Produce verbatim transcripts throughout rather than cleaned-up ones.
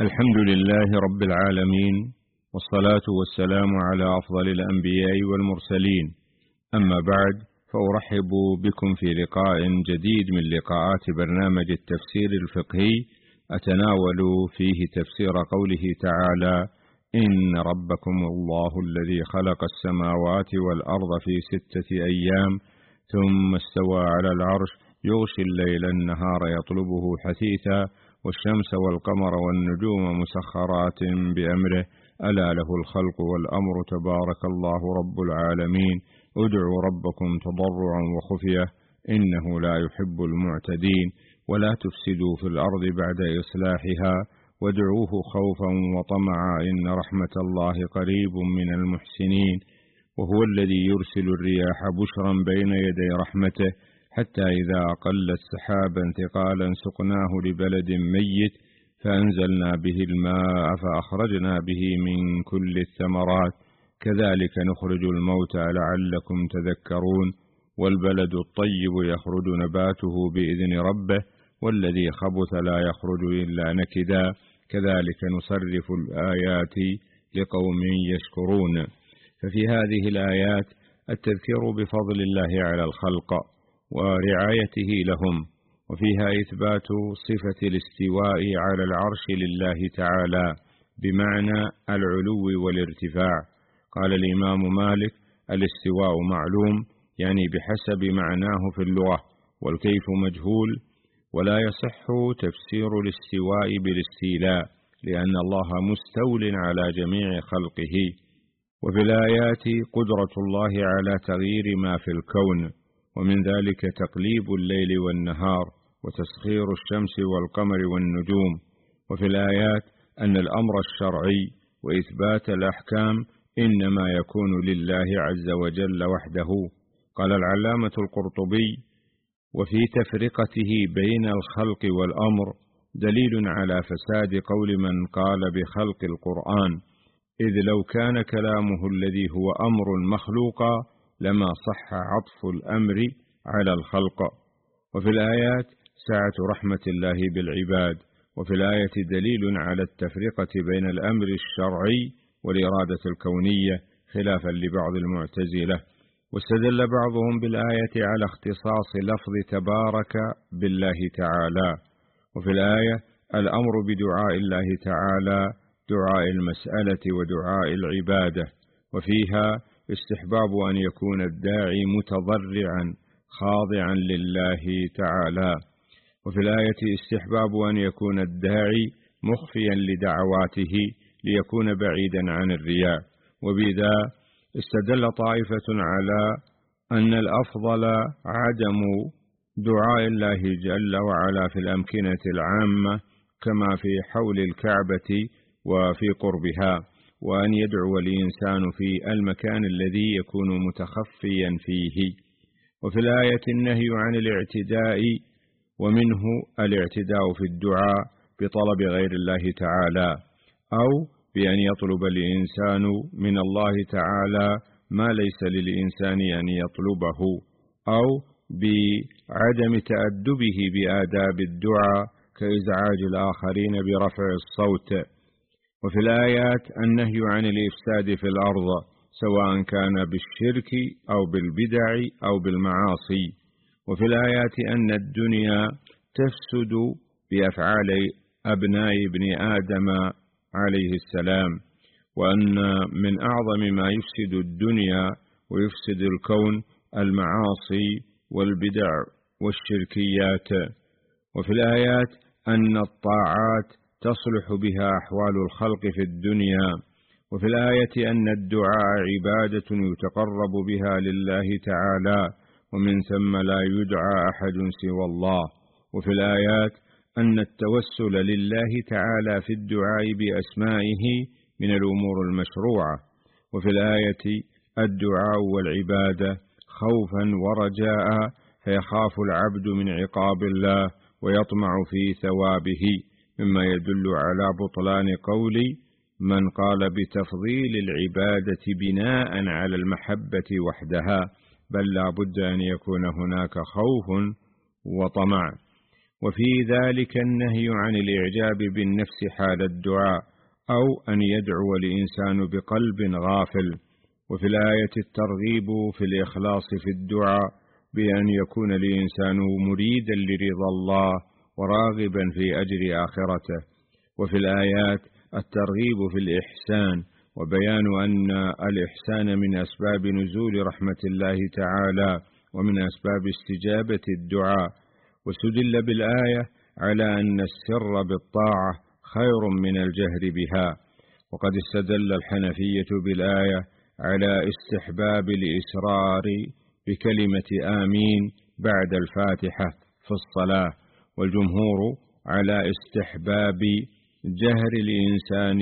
الحمد لله رب العالمين، والصلاة والسلام على أفضل الأنبياء والمرسلين. أما بعد، فأرحب بكم في لقاء جديد من لقاءات برنامج التفسير الفقهي، أتناول فيه تفسير قوله تعالى: إن ربكم الله الذي خلق السماوات والأرض في ستة أيام ثم استوى على العرش يغشي الليل النهار يطلبه حثيثا والشمس والقمر والنجوم مسخرات بأمره ألا له الخلق والأمر تبارك الله رب العالمين. ادعوا ربكم تضرعا وخفية إنه لا يحب المعتدين، ولا تفسدوا في الأرض بعد إصلاحها وادعوه خوفا وطمعا إن رحمة الله قريب من المحسنين. وهو الذي يرسل الرياح بشرا بين يدي رحمته حتى إذا أقلت سحابا ثقالا سقناه لبلد ميت فأنزلنا به الماء فأخرجنا به من كل الثمرات كذلك نخرج الموتى لعلكم تذكرون. والبلد الطيب يخرج نباته بإذن ربه والذي خبث لا يخرج إلا نكدا كذلك نصرف الآيات لقوم يشكرون. ففي هذه الآيات التذكير بفضل الله على الخلق ورعايته لهم، وفيها إثبات صفة الاستواء على العرش لله تعالى بمعنى العلو والارتفاع. قال الإمام مالك: الاستواء معلوم، يعني بحسب معناه في اللغة، والكيف مجهول، ولا يصح تفسير الاستواء بالاستيلاء لأن الله مستول على جميع خلقه. وفي الآيات قدرة الله على تغيير ما في الكون، ومن ذلك تقليب الليل والنهار وتسخير الشمس والقمر والنجوم. وفي الآيات أن الأمر الشرعي وإثبات الأحكام إنما يكون لله عز وجل وحده. قال العلامة القرطبي: وفي تفرقته بين الخلق والأمر دليل على فساد قول من قال بخلق القرآن، إذ لو كان كلامه الذي هو أمر مخلوقا لما صح عطف الأمر على الخلق. وفي الآيات سعة رحمة الله بالعباد، وفي الآية دليل على التفرقة بين الأمر الشرعي والإرادة الكونية خلافا لبعض المعتزلة. واستدل بعضهم بالآية على اختصاص لفظ تبارك بالله تعالى. وفي الآية الأمر بدعاء الله تعالى، دعاء المسألة ودعاء العبادة، وفيها استحباب أن يكون الداعي متضرعا خاضعا لله تعالى. وفي الآية استحباب أن يكون الداعي مخفيا لدعواته ليكون بعيدا عن الرياء. وبذا استدل طائفة على أن الأفضل عدم دعاء الله جل وعلا في الأمكنة العامة كما في حول الكعبة وفي قربها، وأن يدعو الإنسان في المكان الذي يكون متخفيا فيه. وفي الآية النهي عن الاعتداء، ومنه الاعتداء في الدعاء بطلب غير الله تعالى، أو بأن يطلب الإنسان من الله تعالى ما ليس للإنسان أن يطلبه، أو بعدم تأدبه بآداب الدعاء كإزعاج الآخرين برفع الصوت. وفي الآيات النهي عن الإفساد في الأرض سواء كان بالشرك أو بالبدع أو بالمعاصي. وفي الآيات أن الدنيا تفسد بأفعال أبناء ابن آدم عليه السلام، وأن من أعظم ما يفسد الدنيا ويفسد الكون المعاصي والبدع والشركيات. وفي الآيات أن الطاعات تصلح بها أحوال الخلق في الدنيا. وفي الآية أن الدعاء عبادة يتقرب بها لله تعالى، ومن ثم لا يدعى أحد سوى الله. وفي الآيات أن التوسل لله تعالى في الدعاء بأسمائه من الأمور المشروعة. وفي الآية الدعاء والعبادة خوفا ورجاء، فيخاف العبد من عقاب الله ويطمع في ثوابه، مما يدل على بطلان قول من قال بتفضيل العبادة بناء على المحبة وحدها، بل لا بد أن يكون هناك خوف وطمع. وفي ذلك النهي عن الإعجاب بالنفس حال الدعاء، أو أن يدعو الإنسان بقلب غافل. وفي الآية الترغيب في الإخلاص في الدعاء بأن يكون الإنسان مريدا لرضا الله وراغبا في أجر آخرته. وفي الآيات الترغيب في الإحسان وبيان أن الإحسان من أسباب نزول رحمة الله تعالى ومن أسباب استجابة الدعاء. واستدل بالآية على أن السر بالطاعة خير من الجهر بها. وقد استدل الحنفية بالآية على استحباب الإسرار بكلمة آمين بعد الفاتحة في الصلاة، والجمهور على استحباب جهر الإنسان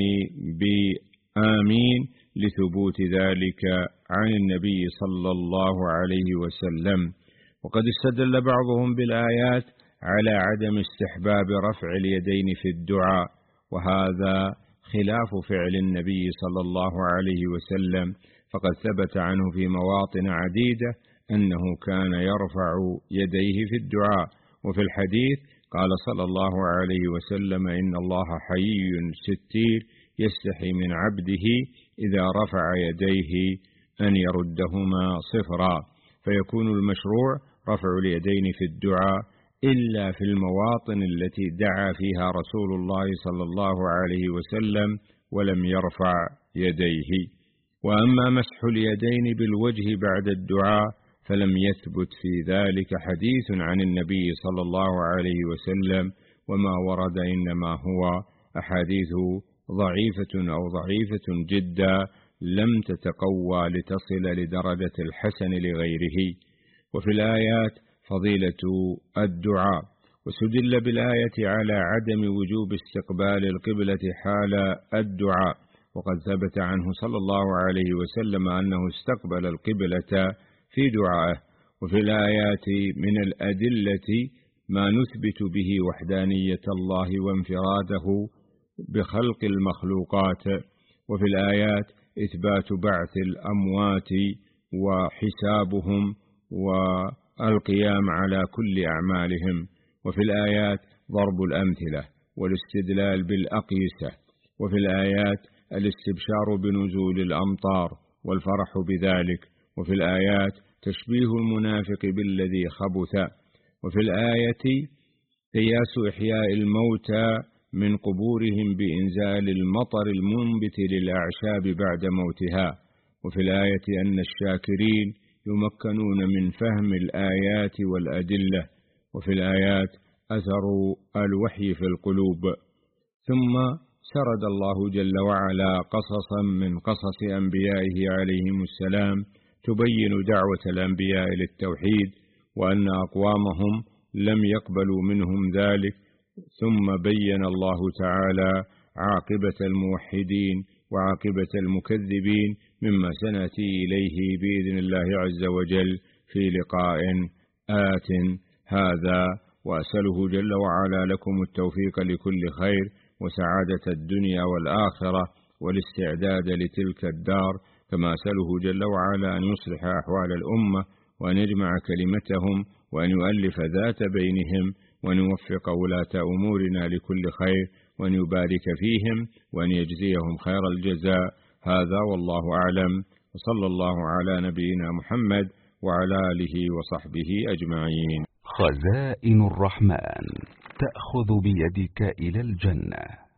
بآمين لثبوت ذلك عن النبي صلى الله عليه وسلم. وقد استدل بعضهم بالآيات على عدم استحباب رفع اليدين في الدعاء، وهذا خلاف فعل النبي صلى الله عليه وسلم، فقد ثبت عنه في مواطن عديدة أنه كان يرفع يديه في الدعاء. وفي الحديث قال صلى الله عليه وسلم: إن الله حيي ستير يستحي من عبده إذا رفع يديه أن يردهما صفرا. فيكون المشروع رفع اليدين في الدعاء إلا في المواطن التي دعا فيها رسول الله صلى الله عليه وسلم ولم يرفع يديه. وأما مسح اليدين بالوجه بعد الدعاء فلم يثبت في ذلك حديث عن النبي صلى الله عليه وسلم، وما ورد إنما هو أحاديث ضعيفة أو ضعيفة جدا لم تتقوى لتصل لدرجة الحسن لغيره. وفي الآيات فضيلة الدعاء. واستدل بالآية على عدم وجوب استقبال القبلة حال الدعاء، وقد ثبت عنه صلى الله عليه وسلم أنه استقبل القبلة في دعائه. وفي الآيات من الأدلة ما نثبت به وحدانية الله وانفراده بخلق المخلوقات. وفي الآيات إثبات بعث الأموات وحسابهم والقيام على كل أعمالهم. وفي الآيات ضرب الأمثلة والاستدلال بالأقيسة. وفي الآيات الاستبشار بنزول الأمطار والفرح بذلك. وفي الآيات تشبيه المنافق بالذي خبث. وفي الآية قياس إحياء الموتى من قبورهم بإنزال المطر المنبت للأعشاب بعد موتها. وفي الآية أن الشاكرين يمكنون من فهم الآيات والأدلة. وفي الآيات أثر الوحي في القلوب. ثم سرد الله جل وعلا قصصا من قصص أنبيائه عليهم السلام تبين دعوة الأنبياء للتوحيد، وأن أقوامهم لم يقبلوا منهم ذلك. ثم بين الله تعالى عاقبة الموحدين وعاقبة المكذبين، مما سنأتي إليه بإذن الله عز وجل في لقاء آت هذا. وأسأله جل وعلا لكم التوفيق لكل خير وسعادة الدنيا والآخرة والاستعداد لتلك الدار، كما أسأله جل وعلا أن يصلح أحوال الأمة وأن يجمع كلمتهم وأن يؤلف ذات بينهم وأن يوفق ولاة أمورنا لكل خير وأن يبارك فيهم وأن يجزيهم خير الجزاء. هذا والله أعلم، وصلى الله على نبينا محمد وعلى آله وصحبه أجمعين. خزائن الرحمن تأخذ بيدك إلى الجنة.